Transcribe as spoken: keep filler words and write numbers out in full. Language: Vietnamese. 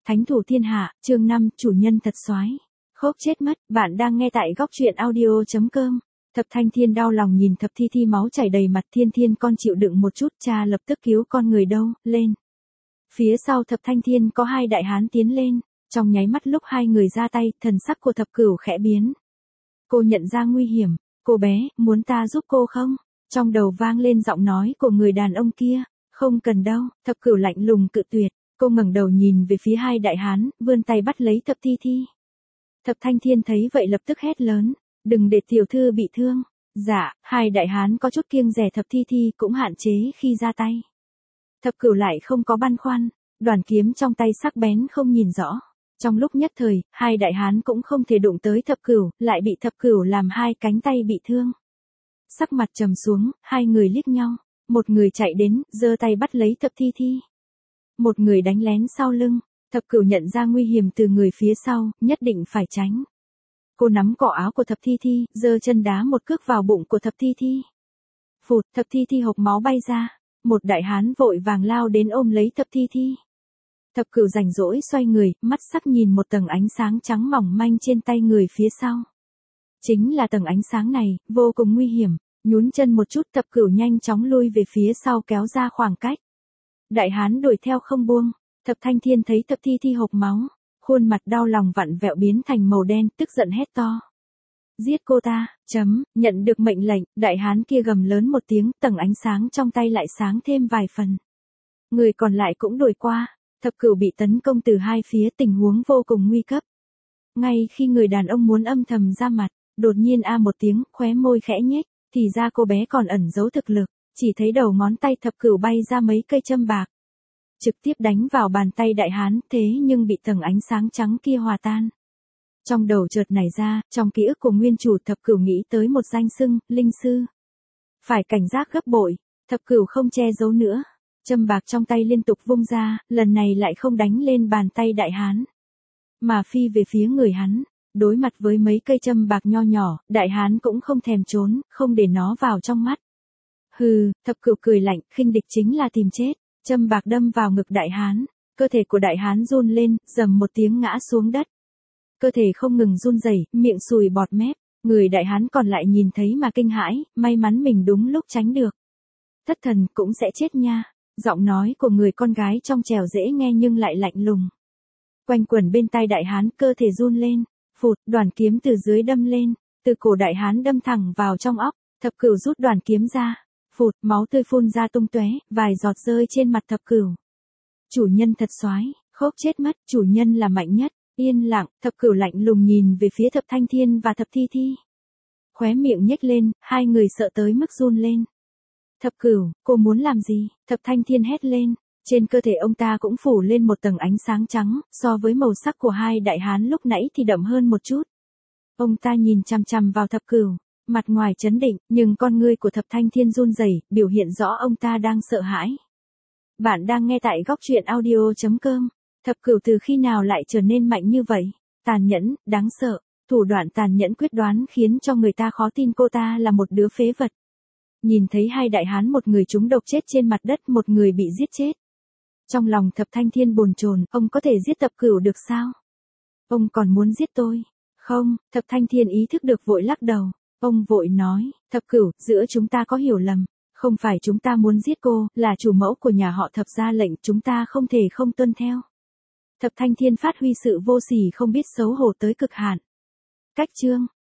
Thánh thủ thiên hạ, chương năm, chủ nhân thật soái. Khóc chết mất, bạn đang nghe tại góc truyện audio chấm com. Thập Thanh Thiên đau lòng nhìn Thập Thi Thi máu chảy đầy mặt. Thiên Thiên con chịu đựng một chút, cha lập tức cứu con người đâu, lên. Phía sau Thập Thanh Thiên có hai đại hán tiến lên, trong nháy mắt lúc hai người ra tay, thần sắc của Thập Cửu khẽ biến. Cô nhận ra nguy hiểm, cô bé, muốn ta giúp cô không? Trong đầu vang lên giọng nói của người đàn ông kia, không cần đâu. Thập Cửu lạnh lùng cự tuyệt. Cô ngẩng đầu nhìn về phía hai đại hán, vươn tay bắt lấy Thập Thi Thi. Thập Thanh Thiên thấy vậy lập tức hét lớn, đừng để tiểu thư bị thương. Dạ, hai đại hán có chút kiêng dè Thập Thi Thi cũng hạn chế khi ra tay. Thập Cửu lại không có băn khoăn, đoàn kiếm trong tay sắc bén không nhìn rõ. Trong lúc nhất thời, hai đại hán cũng không thể đụng tới Thập Cửu, lại bị Thập Cửu làm hai cánh tay bị thương. Sắc mặt trầm xuống, hai người liếc nhau, một người chạy đến, giơ tay bắt lấy Thập Thi Thi. Một người đánh lén sau lưng. Thập Cửu nhận ra nguy hiểm từ người phía sau, nhất định phải tránh. Cô nắm cổ áo của Thập Thi Thi, giơ chân đá một cước vào bụng của Thập Thi Thi. Phụt, Thập Thi Thi hộc máu bay ra. Một đại hán vội vàng lao đến ôm lấy Thập Thi Thi. Thập Cửu rảnh rỗi xoay người, mắt sắc nhìn một tầng ánh sáng trắng mỏng manh trên tay người phía sau. Chính là tầng ánh sáng này, vô cùng nguy hiểm. Nhún chân một chút, Thập Cửu nhanh chóng lui về phía sau kéo ra khoảng cách. Đại hán đuổi theo không buông. Thập Thanh Thiên thấy Thập Thi Thi hộc máu, khuôn mặt đau lòng vặn vẹo biến thành màu đen, tức giận hét to. Giết cô ta, chấm, nhận được mệnh lệnh, đại hán kia gầm lớn một tiếng, tầng ánh sáng trong tay lại sáng thêm vài phần. Người còn lại cũng đuổi qua, Thập Cửu bị tấn công từ hai phía, tình huống vô cùng nguy cấp. Ngay khi người đàn ông muốn âm thầm ra mặt, đột nhiên a một tiếng, khóe môi khẽ nhếch, thì ra cô bé còn ẩn giấu thực lực, chỉ thấy đầu ngón tay Thập Cửu bay ra mấy cây châm bạc. Trực tiếp đánh vào bàn tay đại hán, thế nhưng bị tầng ánh sáng trắng kia hòa tan. Trong đầu chợt nảy ra, trong ký ức của nguyên chủ Thập Cửu nghĩ tới một danh xưng, linh sư. Phải cảnh giác gấp bội, Thập Cửu không che giấu nữa. Châm bạc trong tay liên tục vung ra, lần này lại không đánh lên bàn tay đại hán, mà phi về phía người hắn. Đối mặt với mấy cây châm bạc nho nhỏ, đại hán cũng không thèm trốn, không để nó vào trong mắt. Hừ, Thập Cửu cười lạnh, khinh địch chính là tìm chết. Châm bạc đâm vào ngực đại hán, cơ thể của đại hán run lên, rầm một tiếng ngã xuống đất. Cơ thể không ngừng run rẩy, miệng sùi bọt mép, người đại hán còn lại nhìn thấy mà kinh hãi, may mắn mình đúng lúc tránh được. Thất thần cũng sẽ chết nha. Giọng nói của người con gái trong trẻo dễ nghe nhưng lại lạnh lùng. Quanh quẩn bên tai đại hán, cơ thể run lên, phụt, đoàn kiếm từ dưới đâm lên, từ cổ đại hán đâm thẳng vào trong óc. Thập Cửu rút đoàn kiếm ra. Phụt, máu tươi phun ra tung tóe, vài giọt rơi trên mặt Thập Cửu. Chủ nhân thật soái, khóc chết mất, chủ nhân là mạnh nhất. Yên lặng, Thập Cửu lạnh lùng nhìn về phía Thập Thanh Thiên và Thập Thi Thi. Khóe miệng nhếch lên, hai người sợ tới mức run lên. Thập Cửu, cô muốn làm gì? Thập Thanh Thiên hét lên, trên cơ thể ông ta cũng phủ lên một tầng ánh sáng trắng, so với màu sắc của hai đại hán lúc nãy thì đậm hơn một chút. Ông ta nhìn chằm chằm vào Thập Cửu. Mặt ngoài trấn định, nhưng con ngươi của Thập Thanh Thiên run rẩy, biểu hiện rõ ông ta đang sợ hãi. Bạn đang nghe tại góc truyện audio chấm com. Thập Cửu từ khi nào lại trở nên mạnh như vậy? Tàn nhẫn, đáng sợ, thủ đoạn tàn nhẫn quyết đoán khiến cho người ta khó tin cô ta là một đứa phế vật. Nhìn thấy hai đại hán, một người trúng độc chết trên mặt đất, một người bị giết chết. Trong lòng Thập Thanh Thiên bồn chồn, ông có thể giết Thập Cửu được sao? Ông còn muốn giết tôi? Không, Thập Thanh Thiên ý thức được vội lắc đầu. Ông vội nói, Thập Cửu, giữa chúng ta có hiểu lầm, không phải chúng ta muốn giết cô, là chủ mẫu của nhà họ Thập ra lệnh, chúng ta không thể không tuân theo. Thập Thanh Thiên phát huy sự vô sỉ không biết xấu hổ tới cực hạn. Cách chương